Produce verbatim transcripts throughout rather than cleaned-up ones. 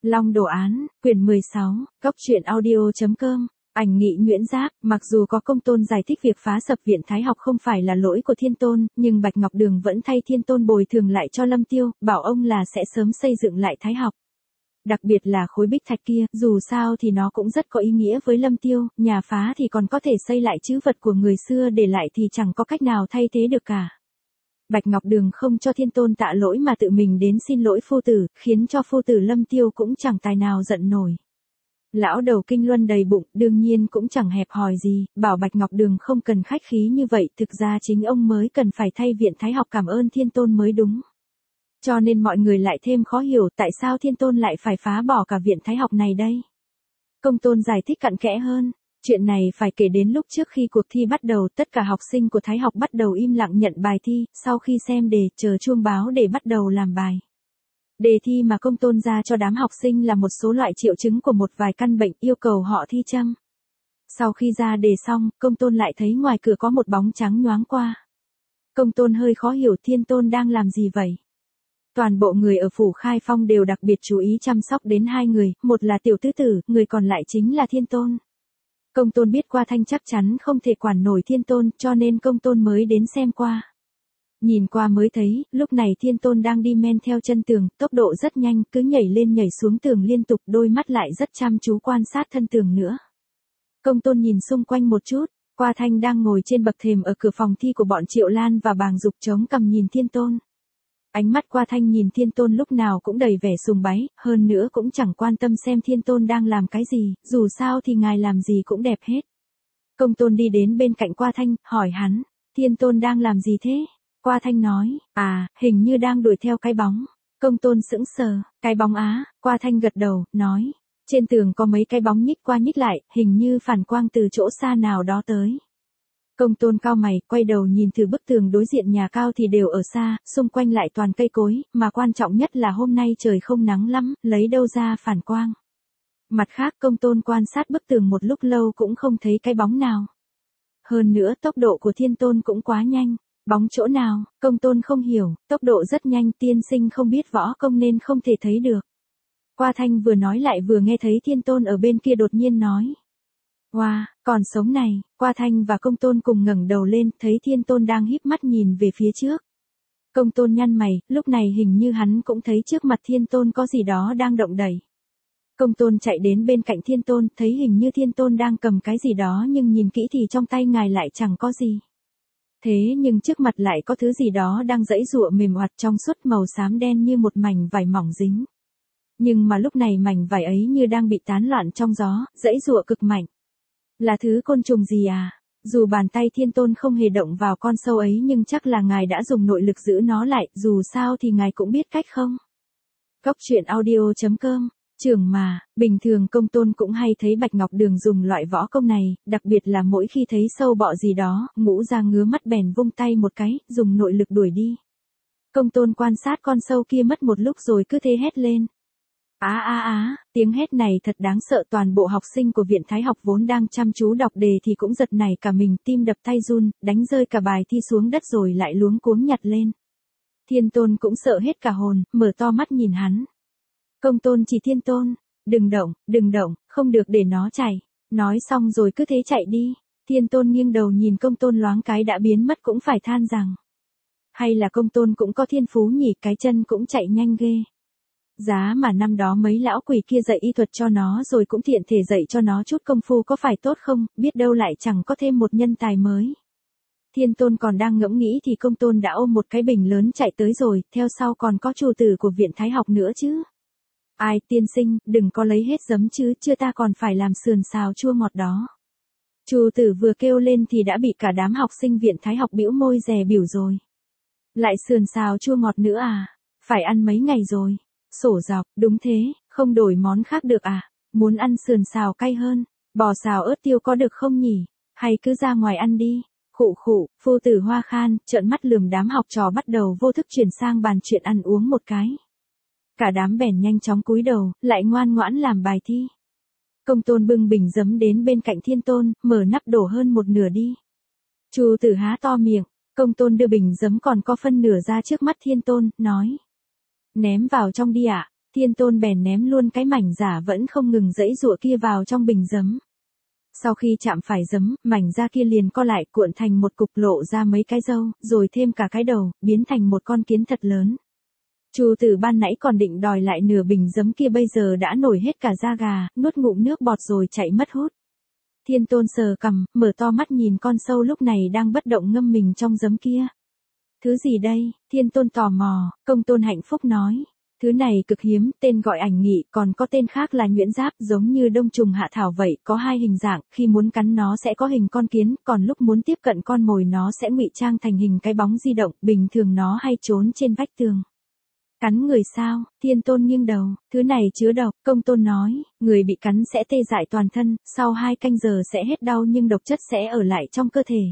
Long Đồ Án, quyển mười sáu, Cóc truyện audio chấm com. Ảnh nghị Nguyễn Giáp, mặc dù có Công Tôn giải thích việc phá sập viện Thái học không phải là lỗi của Thiên Tôn, nhưng Bạch Ngọc Đường vẫn thay Thiên Tôn bồi thường lại cho Lâm Tiêu, bảo ông là sẽ sớm xây dựng lại Thái học. Đặc biệt là khối bích thạch kia, dù sao thì nó cũng rất có ý nghĩa với Lâm Tiêu, nhà phá thì còn có thể xây lại trữ vật của người xưa để lại thì chẳng có cách nào thay thế được cả. Bạch Ngọc Đường không cho Thiên Tôn tạ lỗi mà tự mình đến xin lỗi phu tử, khiến cho phu tử Lâm Tiêu cũng chẳng tài nào giận nổi. Lão đầu kinh luân đầy bụng, đương nhiên cũng chẳng hẹp hòi gì, bảo Bạch Ngọc Đường không cần khách khí như vậy, thực ra chính ông mới cần phải thay viện Thái học cảm ơn Thiên Tôn mới đúng. Cho nên mọi người lại thêm khó hiểu tại sao Thiên Tôn lại phải phá bỏ cả viện Thái học này đây. Công Tôn giải thích cặn kẽ hơn. Chuyện này phải kể đến lúc trước khi cuộc thi bắt đầu, tất cả học sinh của Thái học bắt đầu im lặng nhận bài thi, sau khi xem đề, chờ chuông báo để bắt đầu làm bài. Đề thi mà Công Tôn ra cho đám học sinh là một số loại triệu chứng của một vài căn bệnh yêu cầu họ thi châm. Sau khi ra đề xong, Công Tôn lại thấy ngoài cửa có một bóng trắng nhoáng qua. Công Tôn hơi khó hiểu Thiên Tôn đang làm gì vậy. Toàn bộ người ở phủ Khai Phong đều đặc biệt chú ý chăm sóc đến hai người, một là tiểu tứ tử, người còn lại chính là Thiên Tôn. Công Tôn biết Qua Thanh chắc chắn không thể quản nổi Thiên Tôn, cho nên Công Tôn mới đến xem qua. Nhìn qua mới thấy, lúc này Thiên Tôn đang đi men theo chân tường, tốc độ rất nhanh, cứ nhảy lên nhảy xuống tường liên tục, đôi mắt lại rất chăm chú quan sát thân tường nữa. Công Tôn nhìn xung quanh một chút, Qua Thanh đang ngồi trên bậc thềm ở cửa phòng thi của bọn Triệu Lan và Bàng Dục chống cằm nhìn Thiên Tôn. Ánh mắt Qua Thanh nhìn Thiên Tôn lúc nào cũng đầy vẻ sùng bái, hơn nữa cũng chẳng quan tâm xem Thiên Tôn đang làm cái gì, dù sao thì ngài làm gì cũng đẹp hết. Công Tôn đi đến bên cạnh Qua Thanh, hỏi hắn, Thiên Tôn đang làm gì thế? Qua Thanh nói, à, hình như đang đuổi theo cái bóng. Công Tôn sững sờ, cái bóng á, Qua Thanh gật đầu, nói, trên tường có mấy cái bóng nhích qua nhích lại, hình như phản quang từ chỗ xa nào đó tới. Công Tôn cau mày, quay đầu nhìn thử bức tường đối diện nhà cao thì đều ở xa, xung quanh lại toàn cây cối, mà quan trọng nhất là hôm nay trời không nắng lắm, lấy đâu ra phản quang. Mặt khác Công Tôn quan sát bức tường một lúc lâu cũng không thấy cái bóng nào. Hơn nữa tốc độ của Thiên Tôn cũng quá nhanh. Bóng chỗ nào, Công Tôn không hiểu, tốc độ rất nhanh, tiên sinh không biết võ công nên không thể thấy được. Qua Thanh vừa nói lại vừa nghe thấy Thiên Tôn ở bên kia đột nhiên nói. Wow, còn sống này, Qua Thanh và Công Tôn cùng ngẩng đầu lên, thấy Thiên Tôn đang híp mắt nhìn về phía trước. Công Tôn nhăn mày, lúc này hình như hắn cũng thấy trước mặt Thiên Tôn có gì đó đang động đẩy. Công Tôn chạy đến bên cạnh Thiên Tôn, thấy hình như Thiên Tôn đang cầm cái gì đó nhưng nhìn kỹ thì trong tay ngài lại chẳng có gì. Thế nhưng trước mặt lại có thứ gì đó đang giãy giụa mềm oặt trong suốt màu xám đen như một mảnh vải mỏng dính. Nhưng mà lúc này mảnh vải ấy như đang bị tán loạn trong gió, giãy giụa cực mạnh. Là thứ côn trùng gì à? Dù bàn tay Thiên Tôn không hề động vào con sâu ấy nhưng chắc là ngài đã dùng nội lực giữ nó lại, dù sao thì ngài cũng biết cách không? Cóc truyện audio chấm com. Trưởng mà, bình thường Công Tôn cũng hay thấy Bạch Ngọc Đường dùng loại võ công này, đặc biệt là mỗi khi thấy sâu bọ gì đó, Ngũ ra ngứa mắt bèn vung tay một cái, dùng nội lực đuổi đi. Công Tôn quan sát con sâu kia mất một lúc rồi cứ thế hét lên. Á á á, tiếng hét này thật đáng sợ, toàn bộ học sinh của viện Thái học vốn đang chăm chú đọc đề thì cũng giật nảy cả mình, tim đập tay run, đánh rơi cả bài thi xuống đất rồi lại luống cuống nhặt lên. Thiên Tôn cũng sợ hết cả hồn, mở to mắt nhìn hắn. Công Tôn chỉ Thiên Tôn, đừng động, đừng động, không được để nó chạy. Nói xong rồi cứ thế chạy đi. Thiên Tôn nghiêng đầu nhìn Công Tôn loáng cái đã biến mất cũng phải than rằng. Hay là Công Tôn cũng có thiên phú nhỉ, cái chân cũng chạy nhanh ghê. Giá mà năm đó mấy lão quỷ kia dạy y thuật cho nó rồi cũng tiện thể dạy cho nó chút công phu có phải tốt không, biết đâu lại chẳng có thêm một nhân tài mới. Thiên Tôn còn đang ngẫm nghĩ thì Công Tôn đã ôm một cái bình lớn chạy tới rồi, theo sau còn có chủ tử của viện Thái học nữa chứ. Ai, tiên sinh, đừng có lấy hết giấm chứ, chưa ta còn phải làm sườn xào chua ngọt đó. Chủ tử vừa kêu lên thì đã bị cả đám học sinh viện Thái học bĩu môi dè biểu rồi. Lại sườn xào chua ngọt nữa à? Phải ăn mấy ngày rồi. Sổ dọc, đúng thế, không đổi món khác được à? Muốn ăn sườn xào cay hơn, bò xào ớt tiêu có được không nhỉ? Hay cứ ra ngoài ăn đi. Khụ khụ, phu tử Hoa Khan, trợn mắt lườm đám học trò bắt đầu vô thức chuyển sang bàn chuyện ăn uống một cái. Cả đám bèn nhanh chóng cúi đầu, lại ngoan ngoãn làm bài thi. Công Tôn bưng bình giấm đến bên cạnh Thiên Tôn, mở nắp đổ hơn một nửa đi. Chu tử há to miệng, Công Tôn đưa bình giấm còn có phân nửa ra trước mắt Thiên Tôn, nói. Ném vào trong đi ạ. Thiên Tôn bèn ném luôn cái mảnh giả vẫn không ngừng giãy giụa kia vào trong bình giấm. Sau khi chạm phải giấm, mảnh da kia liền co lại cuộn thành một cục lộ ra mấy cái râu, rồi thêm cả cái đầu, biến thành một con kiến thật lớn. Chu Tử ban nãy còn định đòi lại nửa bình giấm kia bây giờ đã nổi hết cả da gà, nuốt ngụm nước bọt rồi chạy mất hút. Thiên Tôn sờ cằm, mở to mắt nhìn con sâu lúc này đang bất động ngâm mình trong giấm kia. Thứ gì đây? Thiên Tôn tò mò, Công Tôn hạnh phúc nói. Thứ này cực hiếm, tên gọi ảnh nghị, còn có tên khác là nhuyễn giáp, giống như đông trùng hạ thảo vậy, có hai hình dạng, khi muốn cắn nó sẽ có hình con kiến, còn lúc muốn tiếp cận con mồi nó sẽ ngụy trang thành hình cái bóng di động, bình thường nó hay trốn trên vách tường. Cắn người sao? Thiên Tôn nghiêng đầu, thứ này chứa độc, Công Tôn nói, người bị cắn sẽ tê dại toàn thân, sau hai canh giờ sẽ hết đau nhưng độc chất sẽ ở lại trong cơ thể.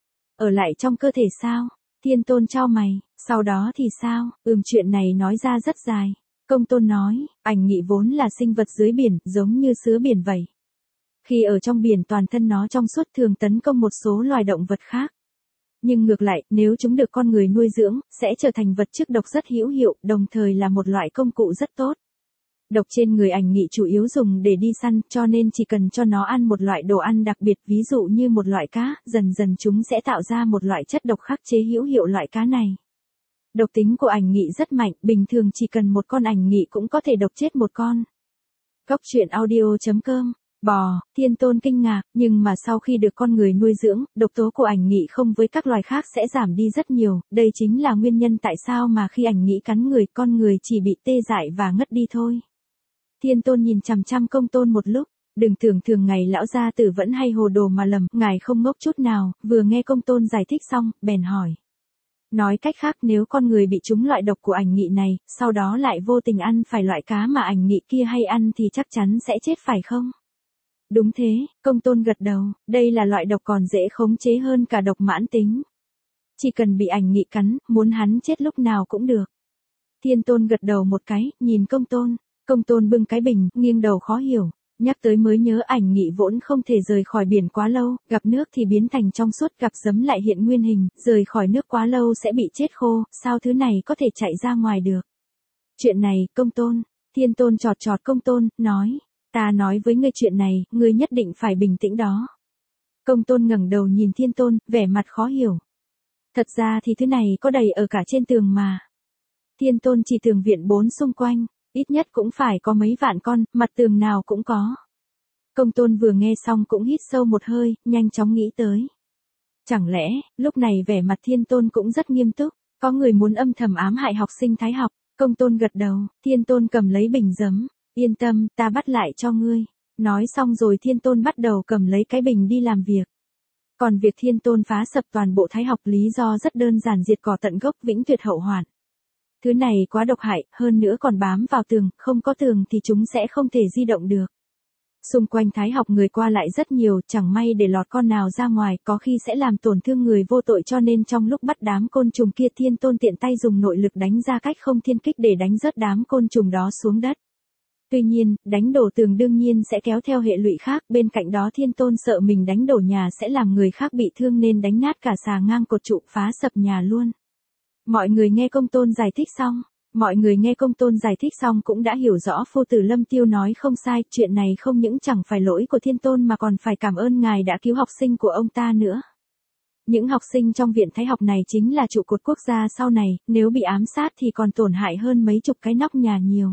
Ở lại trong cơ thể sao? Thiên Tôn chau mày, sau đó thì sao? Ừm chuyện này nói ra rất dài. Công Tôn nói, ảnh nghị vốn là sinh vật dưới biển, giống như sứa biển vậy. Khi ở trong biển toàn thân nó trong suốt thường tấn công một số loài động vật khác. Nhưng ngược lại, nếu chúng được con người nuôi dưỡng, sẽ trở thành vật trước độc rất hữu hiệu, đồng thời là một loại công cụ rất tốt. Độc trên người ảnh nghị chủ yếu dùng để đi săn, cho nên chỉ cần cho nó ăn một loại đồ ăn đặc biệt, ví dụ như một loại cá, dần dần chúng sẽ tạo ra một loại chất độc khắc chế hữu hiệu loại cá này. Độc tính của ảnh nghị rất mạnh, bình thường chỉ cần một con ảnh nghị cũng có thể độc chết một con. Góc truyện audio chấm com. Bò, Thiên Tôn kinh ngạc, nhưng mà sau khi được con người nuôi dưỡng, độc tố của ảnh nghị không với các loài khác sẽ giảm đi rất nhiều, đây chính là nguyên nhân tại sao mà khi ảnh nghị cắn người, con người chỉ bị tê dại và ngất đi thôi. Thiên Tôn nhìn chằm chằm Công Tôn một lúc, đừng tưởng thường ngày lão gia tử vẫn hay hồ đồ mà lầm, ngài không ngốc chút nào, vừa nghe Công Tôn giải thích xong, bèn hỏi. Nói cách khác nếu con người bị trúng loại độc của ảnh nghị này, sau đó lại vô tình ăn phải loại cá mà ảnh nghị kia hay ăn thì chắc chắn sẽ chết phải không? Đúng thế, Công Tôn gật đầu, đây là loại độc còn dễ khống chế hơn cả độc mãn tính. Chỉ cần bị ảnh nghị cắn, muốn hắn chết lúc nào cũng được. Thiên Tôn gật đầu một cái, nhìn Công Tôn. Công Tôn bưng cái bình, nghiêng đầu khó hiểu, nhắc tới mới nhớ ảnh nghị vốn không thể rời khỏi biển quá lâu, gặp nước thì biến thành trong suốt, gặp giấm lại hiện nguyên hình, rời khỏi nước quá lâu sẽ bị chết khô, sao thứ này có thể chạy ra ngoài được. Chuyện này, Công Tôn, Thiên Tôn chọt chọt Công Tôn, nói, ta nói với ngươi chuyện này, ngươi nhất định phải bình tĩnh đó. Công Tôn ngẩng đầu nhìn Thiên Tôn, vẻ mặt khó hiểu. Thật ra thì thứ này có đầy ở cả trên tường mà. Thiên Tôn chỉ tường viện bốn xung quanh. Ít nhất cũng phải có mấy vạn con, mặt tường nào cũng có. Công Tôn vừa nghe xong cũng hít sâu một hơi, nhanh chóng nghĩ tới. Chẳng lẽ, lúc này vẻ mặt Thiên Tôn cũng rất nghiêm túc, có người muốn âm thầm ám hại học sinh thái học. Công Tôn gật đầu, Thiên Tôn cầm lấy bình giấm, yên tâm, ta bắt lại cho ngươi. Nói xong rồi Thiên Tôn bắt đầu cầm lấy cái bình đi làm việc. Còn việc Thiên Tôn phá sập toàn bộ thái học lý do rất đơn giản, diệt cỏ tận gốc, vĩnh tuyệt hậu hoạn. Thứ này quá độc hại, hơn nữa còn bám vào tường, không có tường thì chúng sẽ không thể di động được. Xung quanh thái học người qua lại rất nhiều, chẳng may để lọt con nào ra ngoài, có khi sẽ làm tổn thương người vô tội, cho nên trong lúc bắt đám côn trùng kia Thiên Tôn tiện tay dùng nội lực đánh ra cách không thiên kích để đánh rớt đám côn trùng đó xuống đất. Tuy nhiên, đánh đổ tường đương nhiên sẽ kéo theo hệ lụy khác, bên cạnh đó Thiên Tôn sợ mình đánh đổ nhà sẽ làm người khác bị thương nên đánh nát cả xà ngang cột trụ, phá sập nhà luôn. Mọi người nghe Công Tôn giải thích xong, mọi người nghe Công Tôn giải thích xong cũng đã hiểu rõ Phu tử Lâm Tiêu nói không sai, chuyện này không những chẳng phải lỗi của Thiên Tôn mà còn phải cảm ơn ngài đã cứu học sinh của ông ta nữa. Những học sinh trong viện thái học này chính là trụ cột quốc gia sau này, nếu bị ám sát thì còn tổn hại hơn mấy chục cái nóc nhà nhiều.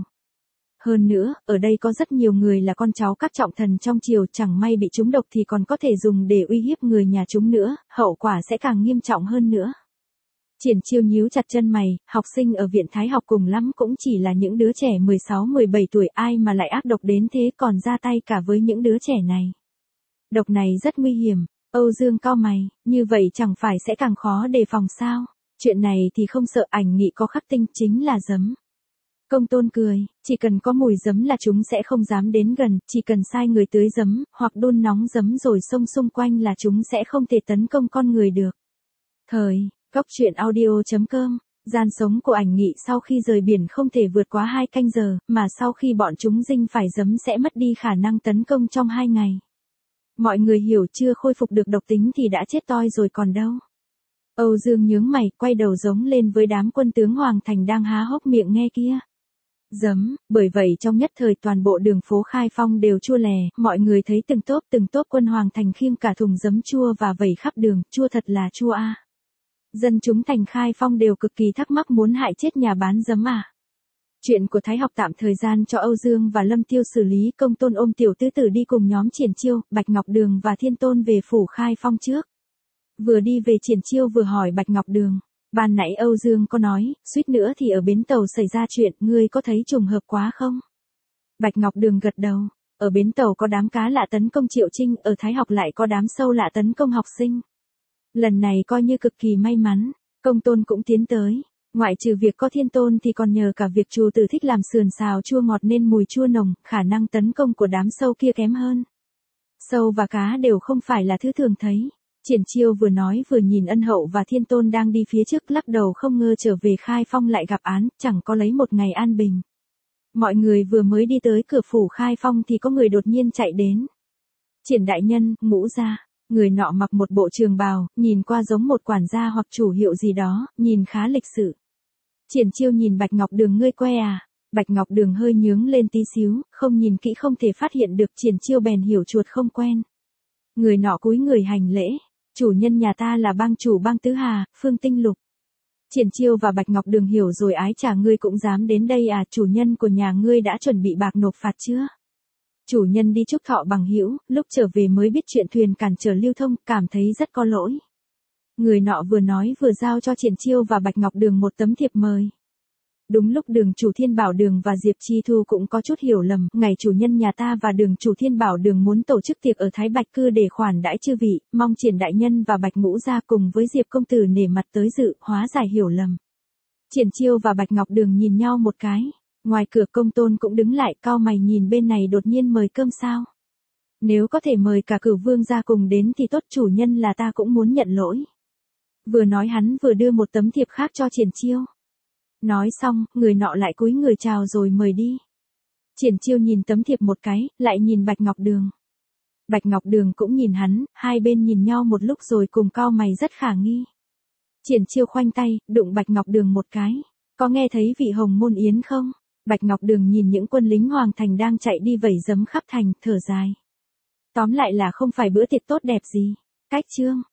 Hơn nữa, ở đây có rất nhiều người là con cháu các trọng thần trong triều, chẳng may bị trúng độc thì còn có thể dùng để uy hiếp người nhà chúng nữa, hậu quả sẽ càng nghiêm trọng hơn nữa. Triển Chiêu nhíu chặt chân mày, học sinh ở viện thái học cùng lắm cũng chỉ là những đứa trẻ mười sáu mười bảy tuổi, ai mà lại ác độc đến thế còn ra tay cả với những đứa trẻ này. Độc này rất nguy hiểm, Âu Dương cau mày, như vậy chẳng phải sẽ càng khó đề phòng sao, chuyện này thì không sợ, ảnh nghị có khắc tinh chính là giấm. Công Tôn cười, chỉ cần có mùi giấm là chúng sẽ không dám đến gần, chỉ cần sai người tưới giấm, hoặc đun nóng giấm rồi xông xung quanh là chúng sẽ không thể tấn công con người được. Thời Góc truyện audio chấm com, gian sống của ảnh nghị sau khi rời biển không thể vượt quá hai canh giờ, mà sau khi bọn chúng dinh phải giấm sẽ mất đi khả năng tấn công trong hai ngày. Mọi người hiểu chưa, khôi phục được độc tính thì đã chết toi rồi còn đâu. Âu Dương nhướng mày, quay đầu giống lên với đám quân tướng Hoàng Thành đang há hốc miệng nghe kia. Giấm, bởi vậy trong nhất thời toàn bộ đường phố Khai Phong đều chua lè, mọi người thấy từng tốp từng tốp quân hoàng thành khiêng cả thùng giấm chua và vẩy khắp đường, chua thật là chua a. Dân chúng thành Khai Phong đều cực kỳ thắc mắc muốn hại chết nhà bán giấm à. Chuyện của Thái Học tạm thời gian cho Âu Dương và Lâm Tiêu xử lý, Công Tôn ôm tiểu tứ tử đi cùng nhóm Triển Chiêu, Bạch Ngọc Đường và Thiên Tôn về phủ Khai Phong trước. Vừa đi về Triển Chiêu vừa hỏi Bạch Ngọc Đường, ban nãy Âu Dương có nói, suýt nữa thì ở bến tàu xảy ra chuyện, ngươi có thấy trùng hợp quá không? Bạch Ngọc Đường gật đầu, ở bến tàu có đám cá lạ tấn công Triệu Trinh, ở Thái Học lại có đám sâu lạ tấn công học sinh. Lần này coi như cực kỳ may mắn, Công Tôn cũng tiến tới. Ngoại trừ việc có Thiên Tôn thì còn nhờ cả việc Trù Tử thích làm sườn xào chua ngọt nên mùi chua nồng, khả năng tấn công của đám sâu kia kém hơn. Sâu và cá đều không phải là thứ thường thấy. Triển Chiêu vừa nói vừa nhìn Ân Hậu và Thiên Tôn đang đi phía trước lắc đầu không ngờ trở về Khai Phong lại gặp án, chẳng có lấy một ngày an bình. Mọi người vừa mới đi tới cửa phủ Khai Phong thì có người đột nhiên chạy đến. Triển đại nhân, Ngũ gia. Người nọ mặc một bộ trường bào, nhìn qua giống một quản gia hoặc chủ hiệu gì đó, nhìn khá lịch sự. Triển Chiêu nhìn Bạch Ngọc Đường, ngươi que à? Bạch Ngọc Đường hơi nhướng lên tí xíu, không nhìn kỹ không thể phát hiện được, Triển Chiêu bèn hiểu chuột không quen. Người nọ cúi người hành lễ, chủ nhân nhà ta là bang chủ bang Tứ Hà, Phương Tinh Lục. Triển Chiêu và Bạch Ngọc Đường hiểu rồi, ái chà, ngươi cũng dám đến đây à? Chủ nhân của nhà ngươi đã chuẩn bị bạc nộp phạt chưa? Chủ nhân đi chúc thọ bằng hữu, lúc trở về mới biết chuyện thuyền cản trở lưu thông, cảm thấy rất có lỗi. Người nọ vừa nói vừa giao cho Triển Chiêu và Bạch Ngọc Đường một tấm thiệp mời. Đúng lúc Đường chủ Thiên Bảo Đường và Diệp Chi Thu cũng có chút hiểu lầm, ngày chủ nhân nhà ta và Đường chủ Thiên Bảo Đường muốn tổ chức tiệc ở Thái Bạch Cư để khoản đãi chư vị, mong Triển đại nhân và Bạch Ngũ gia cùng với Diệp công tử nể mặt tới dự, hóa giải hiểu lầm. Triển Chiêu và Bạch Ngọc Đường nhìn nhau một cái. Ngoài cửa Công Tôn cũng đứng lại, cau mày nhìn bên này, đột nhiên mời cơm sao? Nếu có thể mời cả Cửu Vương gia cùng đến thì tốt, chủ nhân là ta cũng muốn nhận lỗi. Vừa nói hắn vừa đưa một tấm thiệp khác cho Triển Chiêu. Nói xong, người nọ lại cúi người chào rồi mời đi. Triển Chiêu nhìn tấm thiệp một cái, lại nhìn Bạch Ngọc Đường. Bạch Ngọc Đường cũng nhìn hắn, hai bên nhìn nhau một lúc rồi cùng cau mày rất khả nghi. Triển Chiêu khoanh tay, đụng Bạch Ngọc Đường một cái. Có nghe thấy vị Hồng Môn Yến không? Bạch Ngọc Đường nhìn những quân lính hoàng thành đang chạy đi vẩy giấm khắp thành, thở dài. Tóm lại là không phải bữa tiệc tốt đẹp gì. Cách chương.